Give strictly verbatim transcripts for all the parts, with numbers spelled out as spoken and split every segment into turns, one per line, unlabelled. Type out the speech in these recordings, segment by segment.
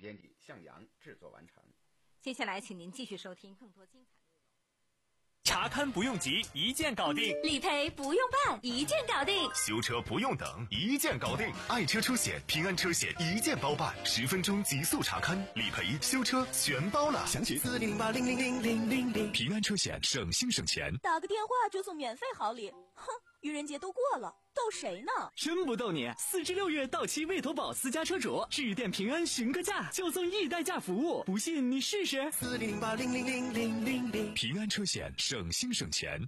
编辑向阳制作完成。
接下来请您继续收听更多精彩内容。
查勘不用急，一键搞定；
理赔不用办，一键搞定；
修车不用等，一键搞定。爱车出险，平安车险一键包办，十分钟极速查勘，理赔、修车全包了。详情四零零八零零零零零零。平安车险，省心省钱。
打个电话就送免费好礼，哼！愚人节都过了，逗谁呢？
真不逗你！四至六月到期魏投保私家车主，致电平安询个价，就送一代驾服务，不信你试试。
四零零八零零零零零零。平安车险，省心省钱。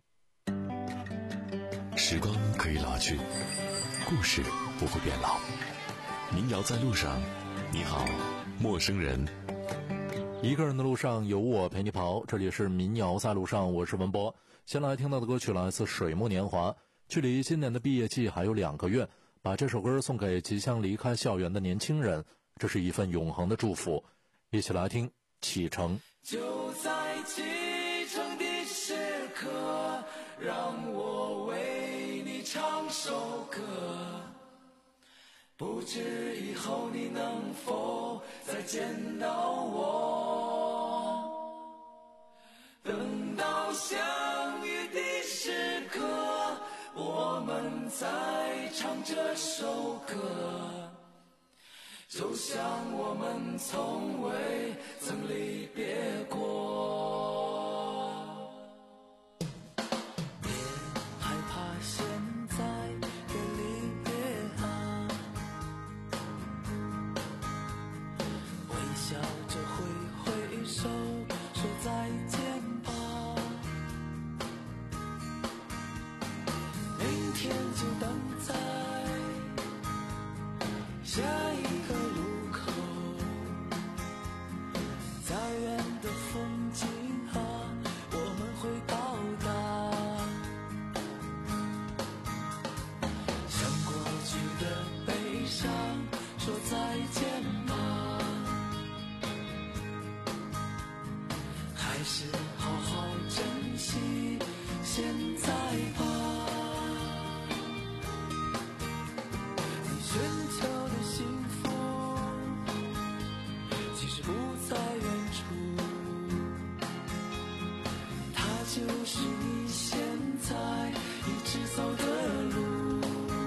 时光可以老去，故事不会变老。民谣在路上，你好，陌生人。
一个人的路上有我陪你跑，这里是民谣在路上，我是文波。先来听到的歌曲来自水木年华，距离今年的毕业季还有两个月，把这首歌送给即将离开校园的年轻人，这是一份永恒的祝福。一起来听启程。
就在启程的时刻，让我为你唱首歌，不知以后你能否再见到我。等到相遇的时刻，我们再唱这首歌，就像我们从未曾离别过。别害怕现在的离别啊，微笑着挥挥手说再见吧，明天就等在下一个路口，再远的风景啊，我们会到达。向过去的悲伤说再见吧，还是好好珍惜现在吧。你寻求的幸福其实不在远处，它就是你现在一直走的路。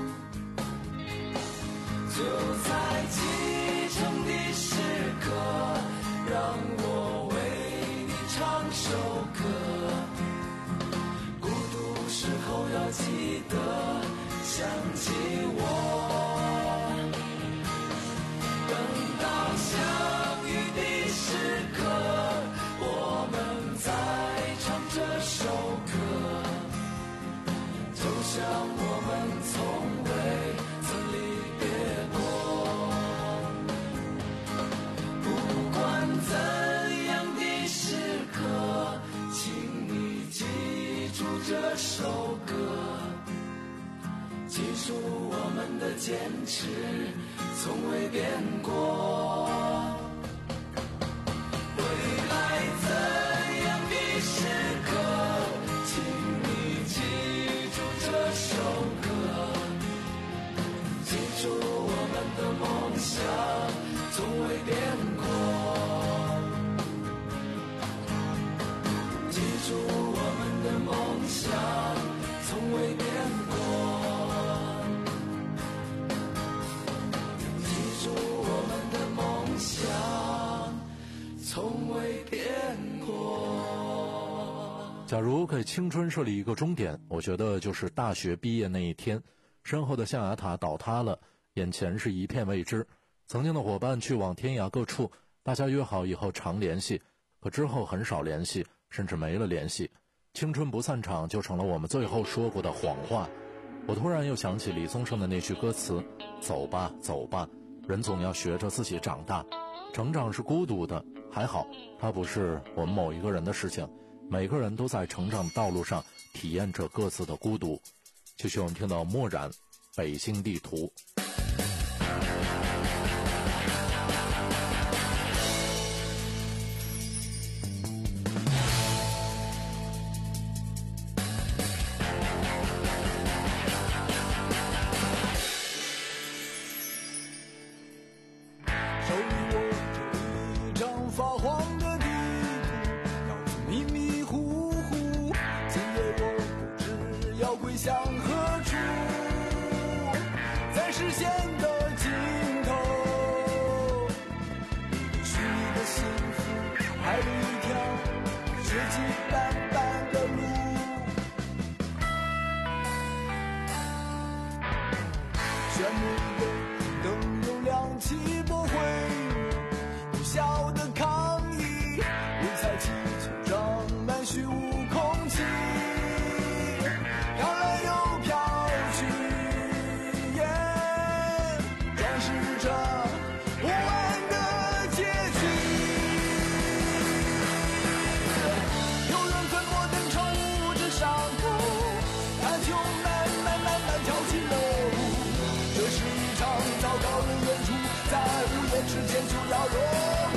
就在启程的时刻，让我为你唱首歌，孤独时候要记得想起我。等到相遇的时刻，我们再唱这首歌，就像我们从未曾离别过。不管怎样的时刻，请你记住这首歌，记住我们的坚持从未变过。未来怎样的时刻，请你记住这首歌，记住我们的梦想从未变过，记住我们的梦想从未变过，记住我们的梦想从未变过。
假如给青春设立一个终点，我觉得就是大学毕业那一天，身后的象牙塔倒塌了，眼前是一片未知。曾经的伙伴去往天涯各处，大家约好以后常联系，可之后很少联系，甚至没了联系。青春不散场就成了我们最后说过的谎话。我突然又想起李宗盛的那句歌词，走吧走吧，人总要学着自己长大。成长是孤独的，还好它不是我们某一个人的事情，每个人都在成长的道路上体验着各自的孤独。继续我们听到墨染北京地图。
手里握着迹斑斑的路。炫目的灯又亮起，驳回无效的抗议，五彩气球装满虚无空气，飘来又飘去，耶，装饰着不完的结局。有人粉墨登场物质伤口，它就慢慢慢慢跳起了舞。这是一场糟糕的演出，在午夜之前就要落幕。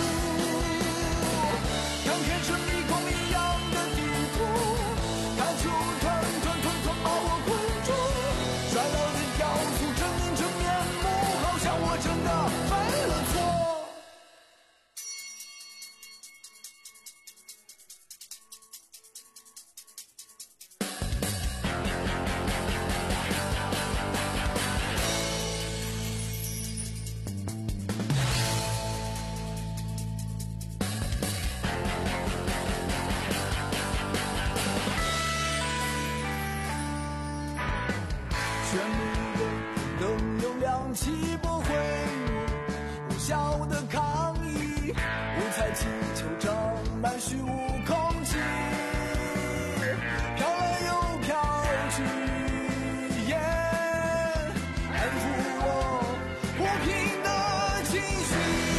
看看是迷宫一样的地图，它就团团团团把我困住。衰老的雕塑狰狞着面目，好像我真的犯了错。炫目的灯又亮起，驳回无效的抗议，五彩气球装满虚无空气，飘来又飘去，耶，安抚我不平的情绪。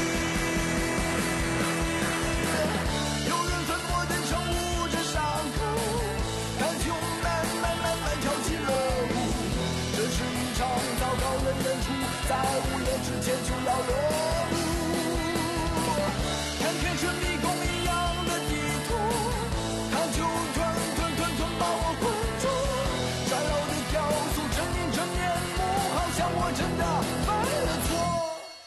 有人粉墨登上物质伤口，它就慢慢慢慢跳起了舞。这是一场糟糕的演出，在午夜之前就要落幕。看看这迷宫一样的地图，它就团团团团把我困住。衰老的雕塑狰狞着面目，好像我真的犯了错。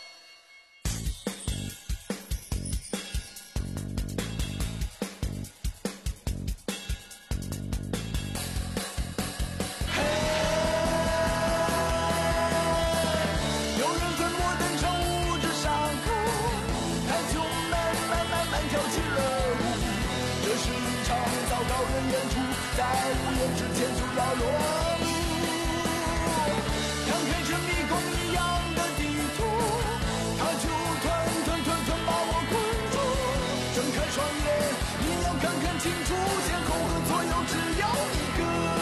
有人粉墨登上物质伤口，它就慢慢慢慢跳起了舞。这是一场糟糕的演出，在午夜之前就要落幕。看看这迷宫一样的地图，它就团团团团把我困住。睁开双眼，你要看看清楚，先后和左右只要一个。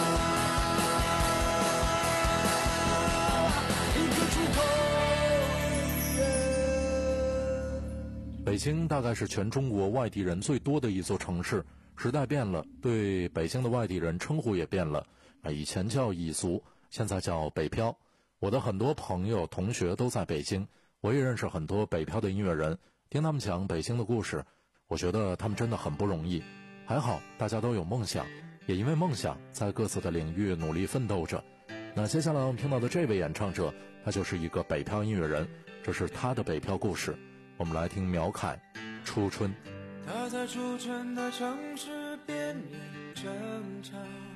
北京大概是全中国外地人最多的一座城市，时代变了，对北京的外地人称呼也变了，啊，以前叫蚁族，现在叫北漂。我的很多朋友同学都在北京，我也认识很多北漂的音乐人，听他们讲北京的故事，我觉得他们真的很不容易。还好大家都有梦想，也因为梦想在各自的领域努力奋斗着。那接下来我们听到的这位演唱者，他就是一个北漂音乐人，这是他的北漂故事。我们来听苗凯《初春》。
他在初春的城市边缘挣扎，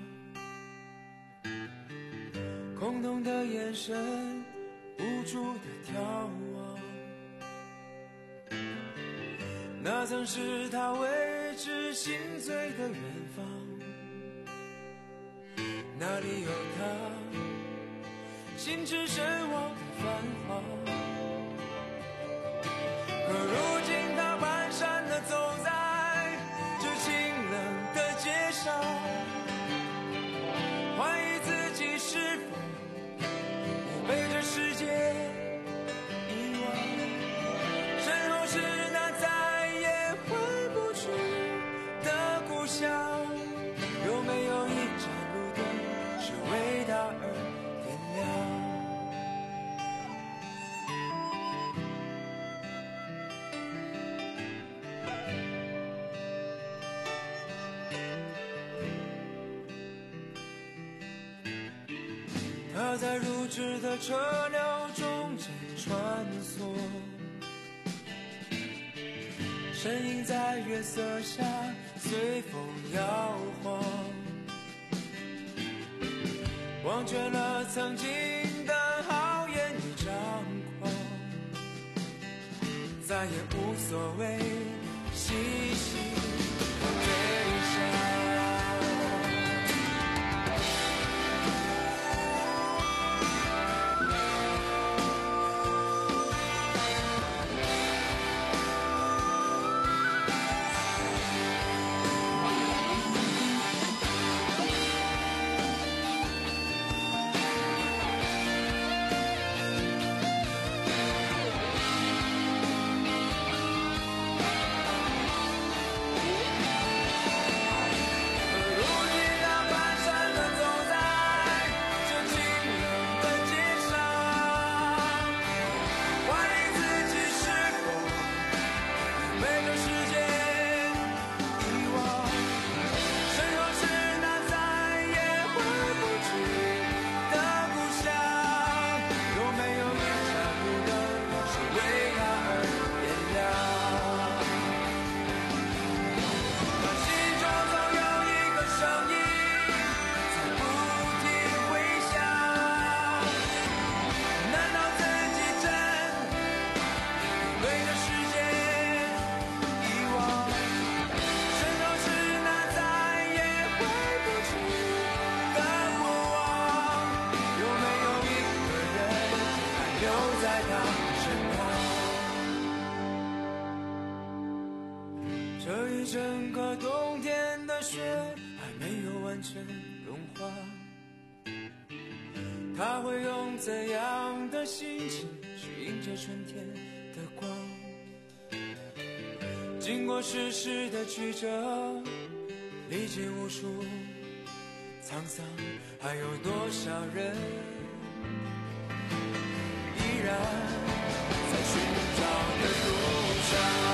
空洞的眼神无助的眺望，那曾是他为之心醉的远方，那里有他心驰神往的繁华。可如今他蹒跚地走在这清冷的街上，怀疑自己是否已被这世界遗忘，身后是那再也回不去的故乡。有没有一盏路灯是为他而点亮？他在如织的车辆中间穿梭，身影在月色下随风摇晃，忘却了曾经的豪言与张狂，再也无所谓，细细悲伤。 被这世界遗忘。身后是那再也回不去的故乡，有没有一盏路灯是为他而点亮？他心中总有一个声音在不停回响，难道自己真对这世界遗忘？身后是那再也回不去的过往，有没有一个人还留在他身旁？这一整个冬天的雪还没有完全融化，他会用怎样的心情去迎接春天的光？经过世事的曲折，历经无数沧桑，还有多少人依然在寻找的路上？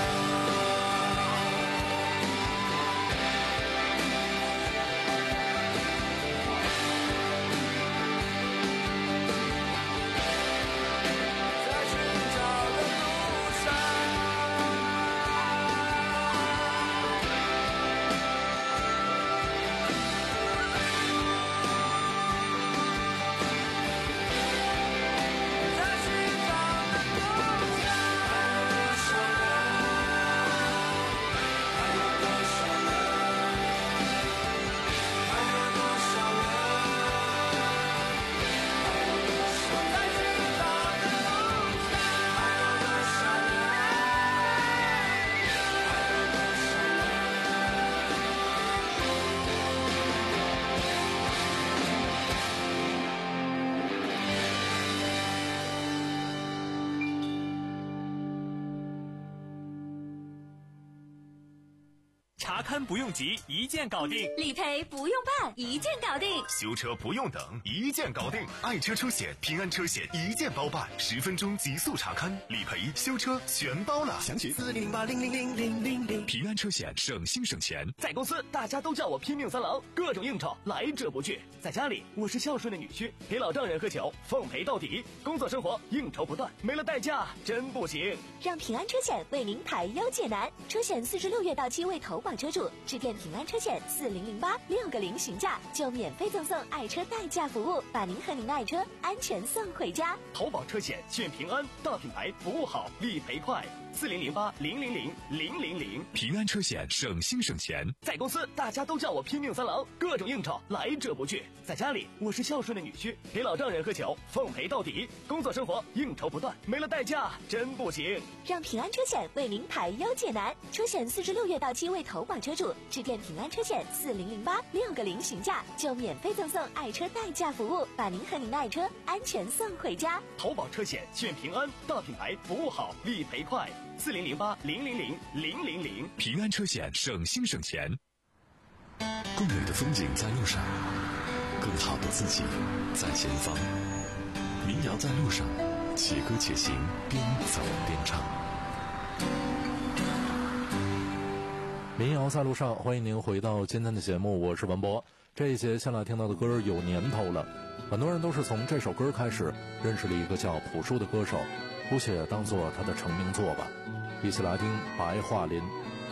在寻找的路上。在寻找的路上，还有多少人？还有多少人？还有多少人？在寻找的路上，还有多少人？还有多少人？
查看不用急，一键搞定；
理赔不用办，一键搞定。
修车不用等，一键搞定。爱车车险、平安车险一键包办，十分钟极速查看，理赔、修车全包了。详情四零零八零零零零零零。平安车险，省心省钱。
在公司大家都叫我拼命三郎，各种应酬来者不拒；在家里我是孝顺的女婿，给老丈人喝酒，奉陪到底。工作生活应酬不断，没了代驾真不行。
让平安车险为您排忧解难，车险四十六月到期未投保车主致电平安车险四零零八六个零询价，就免费赠送爱车代驾服务，把您和您的爱车安全送回家。
投保车险选平安，大品牌，服务好，理赔快。四零零八零零零零零零。
平安车险，省心省钱。
在公司大家都叫我拼命三郎，各种应酬来者不拒；在家里我是孝顺的女婿，给老丈人喝酒，奉陪到底。工作生活应酬不断，没了代驾真不行。
让平安车险为您排忧解难，车险四十六月到期未投保车主致电平安车险四零零八六个零询价，就免费赠送爱车代驾服务，把您和您的爱车安全送回家。
投保车险选平安，大品牌，服务好，理赔快。四零零八零零零零零零。
平安车险，省心省钱。
更美的风景在路上，更好的自己在前方。民谣在路上，且歌且行，边走边唱。
民谣在路上，欢迎您回到今天的节目，我是文博。这一节下来听到的歌有年头了，很多人都是从这首歌开始认识了一个叫朴树的歌手，姑且当做他的成名作吧。一起来听《白桦林》。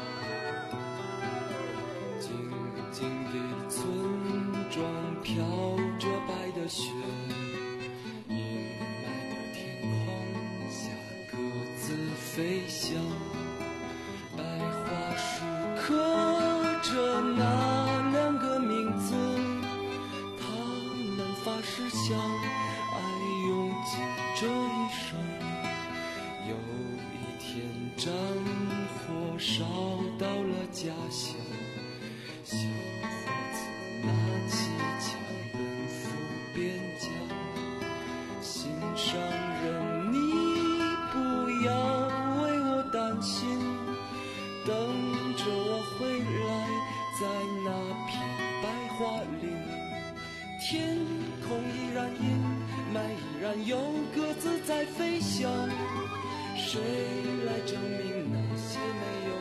静静的村庄飘着白的雪，阴霾的天空下各自飞翔，白桦树刻着那两个名字，他们发誓相爱用尽这一生。有一天战火烧到了家乡，小伙子拿起枪奔赴边疆。心上人，你不要为我担心，等着我回来，在那片白桦林。天空依然阴霾，依然有鸽子在飞翔，谁来证明那些没有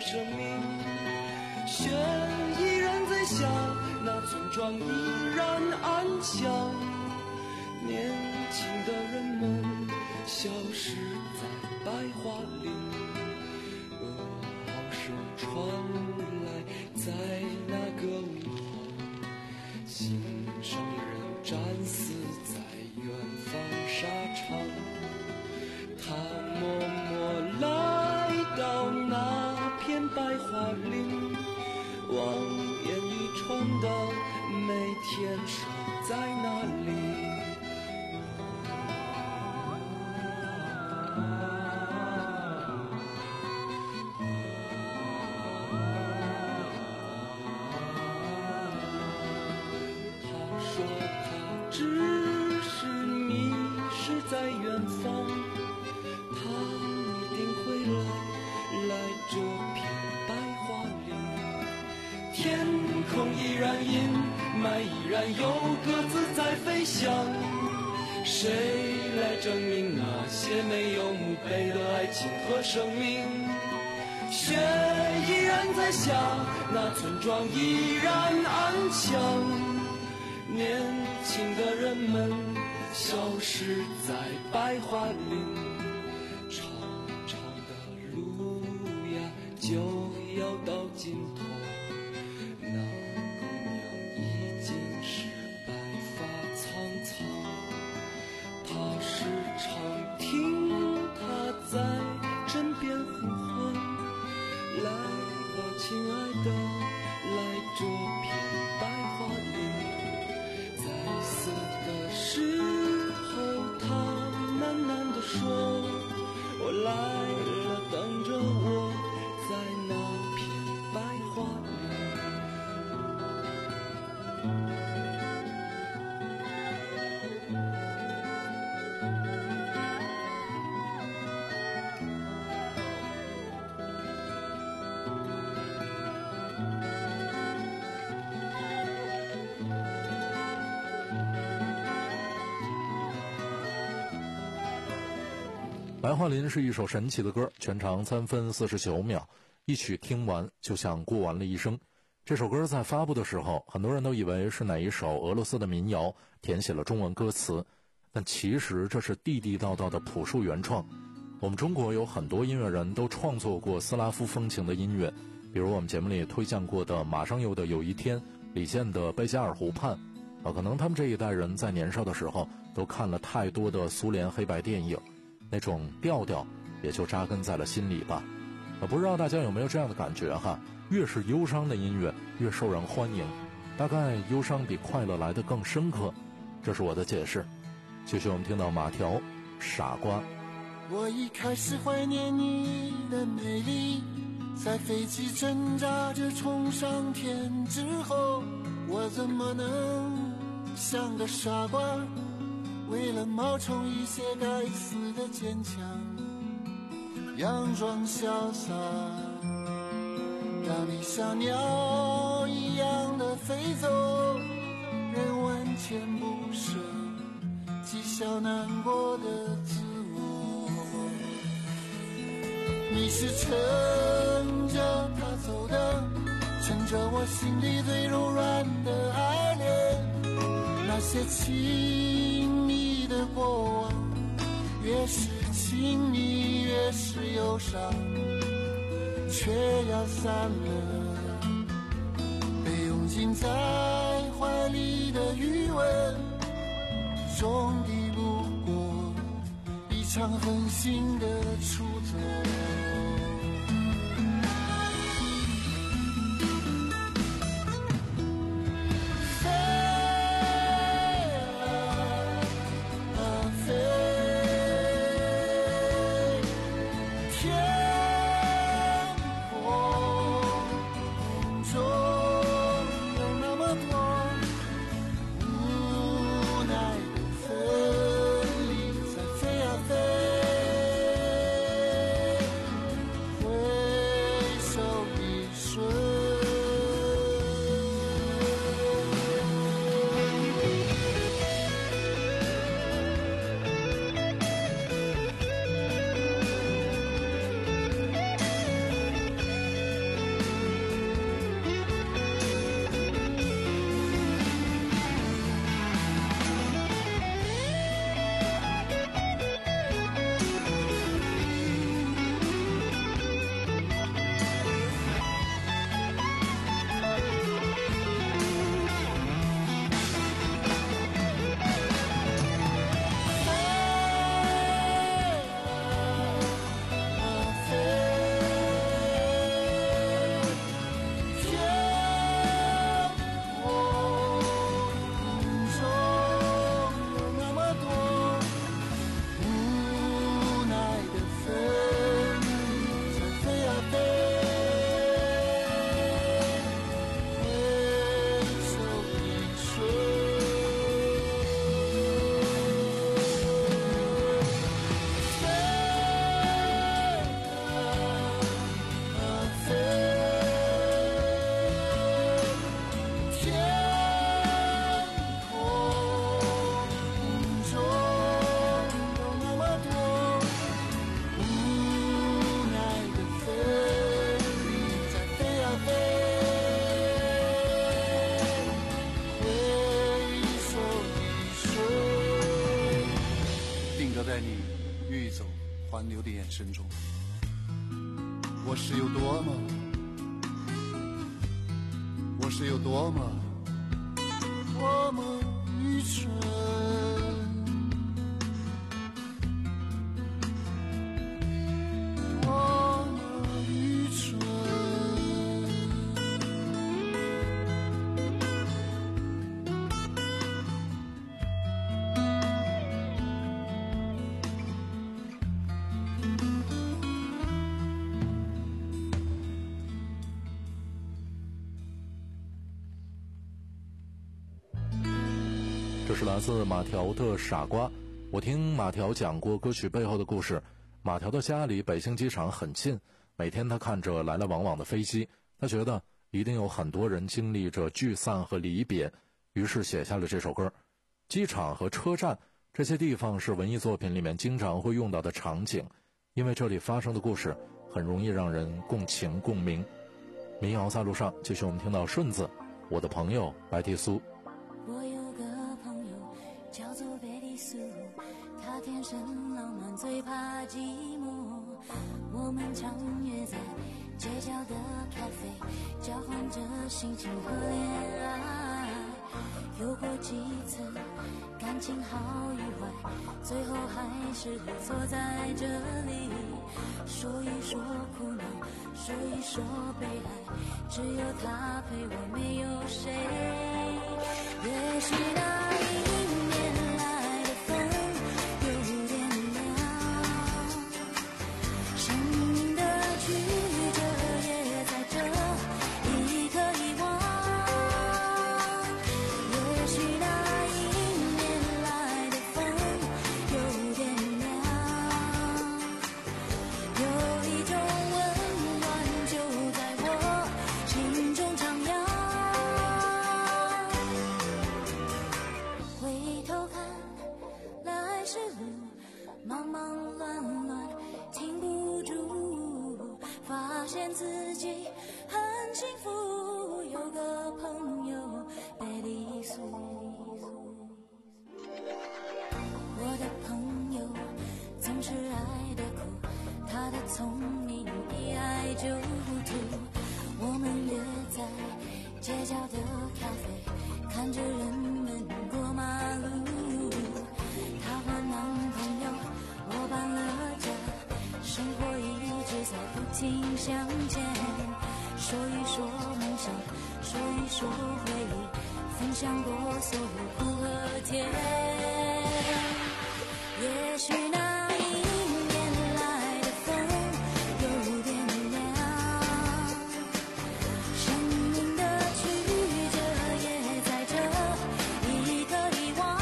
生命。雪依然在下，那村庄依然安详，年轻的人们消失在白桦林，噩耗声传来，在那个午后，心上人战死在远方沙场。他默默来到那片白桦林，望眼欲穿的每天守在那里。他说他只是迷失在远方，他一定会来，来这片白桦林。天空依然阴霾，依然有鸽子在飞翔。谁来证明那些没有墓碑的爱情和生命？雪依然在下，那村庄依然安详。年轻的人们消失在白桦林，长长的路呀就要到尽头。那姑娘已经是白发苍苍，他时常听她在枕边呼唤，来吧亲爱的，来这片白桦林。在死的时候他喃喃地说，我来了，等着我在那片白桦林。
白桦林是一首神奇的歌，全长三分四十九秒，一曲听完就像过完了一生。这首歌在发布的时候，很多人都以为是哪一首俄罗斯的民谣填写了中文歌词，但其实这是地地道道的朴树原创。我们中国有很多音乐人都创作过斯拉夫风情的音乐，比如我们节目里推荐过的马上有的有一天，李健的贝加尔湖畔啊，可能他们这一代人在年少的时候都看了太多的苏联黑白电影，那种调调也就扎根在了心里吧。我不知道大家有没有这样的感觉哈，越是忧伤的音乐越受人欢迎，大概忧伤比快乐来得更深刻，这是我的解释。继续我们听到马条傻瓜。
我一开始怀念你的美丽，在飞机挣扎着冲上天之后，我怎么能像个傻瓜，为了冒充一些该死的坚强，佯装潇洒，让你像鸟一样的飞走，人问前不舍，讥笑难过的自我。你是乘着它走的，乘着我心里最柔软的爱恋，那些亲密的过往，越是亲密越是忧伤，却要散了。被拥进在怀里的余温，终抵不过一场狠心的出走。 挽留的眼神中，我是有多么，我是有多么，多么愚蠢。
这是来自马条的《傻瓜》。我听马条讲过歌曲背后的故事。马条的家离北京机场很近，每天他看着来来往往的飞机，他觉得一定有很多人经历着聚散和离别，于是写下了这首歌。机场和车站这些地方是文艺作品里面经常会用到的场景，因为这里发生的故事很容易让人共情共鸣。民谣在路上，继续我们听到顺子，我的朋友白蒂苏。
我有个朋友叫做贝蒂苏，他天生浪漫，最怕寂寞。我们常约在街角的咖啡，交换着心情和恋爱。有过几次感情好与坏，最后还是会坐在这里，说一说苦恼，说一说悲哀，只有他陪我，没有谁。也许那一年来的风有点凉，生命的曲折也在这一刻遗忘。也许那一年来的风有点凉，有一种温暖就在我心中徜徉。回头看来时路忙忙乱乱，停不住，发现自己很幸福，有个朋友贝蒂苏。我的朋友总是爱的苦，他的聪明一爱就吐。我们约在街角的咖啡，看着人们过马路。她换男朋友，我搬了家，生活一直在不停向前。说一说梦想，说一说回忆，分享过所有苦和甜。也许那一年来的风有点凉，生命的曲折也在这一刻遗忘。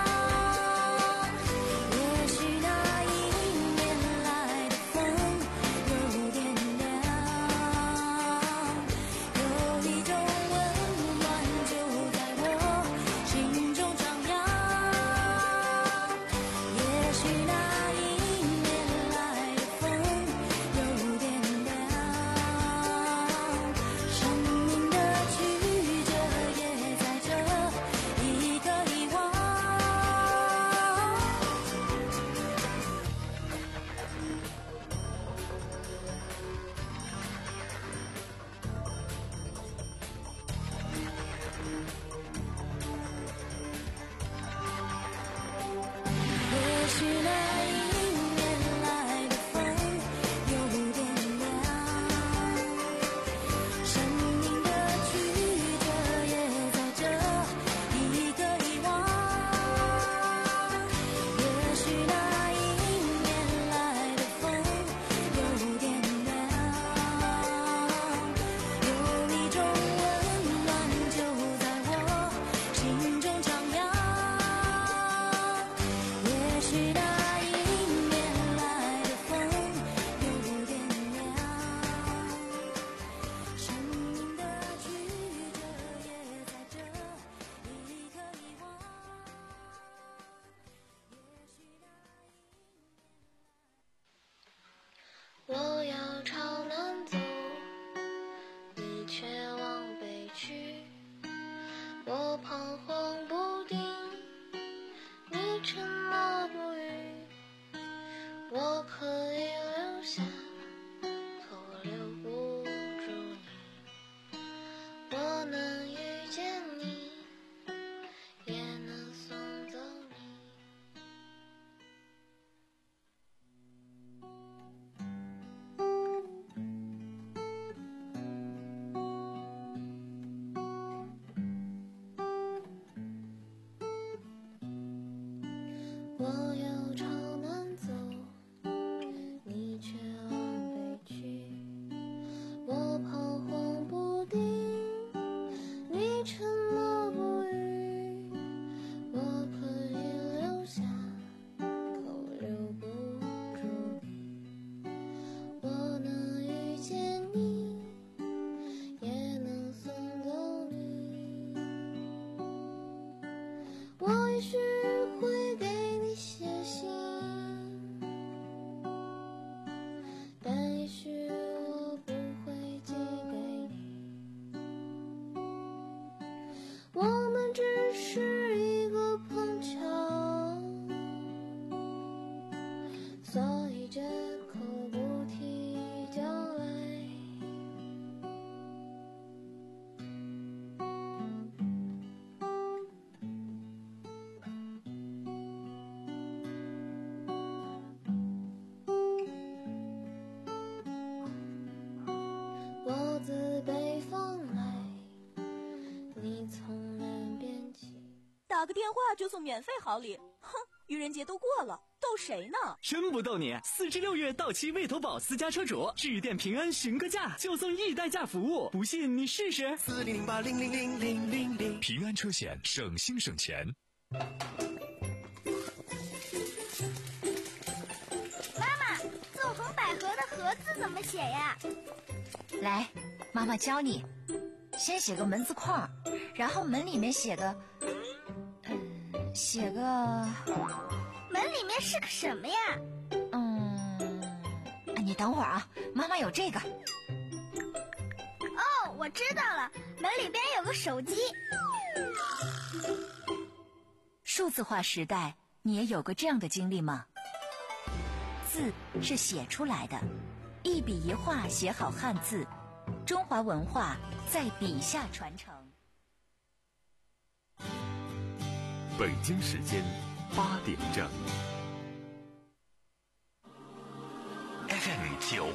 也许那一年来的风有点凉，有一种温暖就在我心中徜徉。也许那
打个电话就送免费好礼，哼，愚人节都过了，逗谁呢？
真不逗你，四至六月到期未投保私家车主致电平安询个价，就送易代驾服务，不信你试试。
四零零八零零零零零零，平安车险，省心省钱。
妈妈，纵横捭阖的阖字怎么写呀？
来，妈妈教你。先写个门字框，然后门里面写个，嗯，写个。
门里面是个什么呀？
嗯，你等会儿啊，妈妈有这个。
哦，我知道了，门里边有个手机。
数字化时代，你也有过这样的经历吗？字是写出来的，一笔一画写好汉字，中华文化在笔下传承。
北京时间八点整。F M 九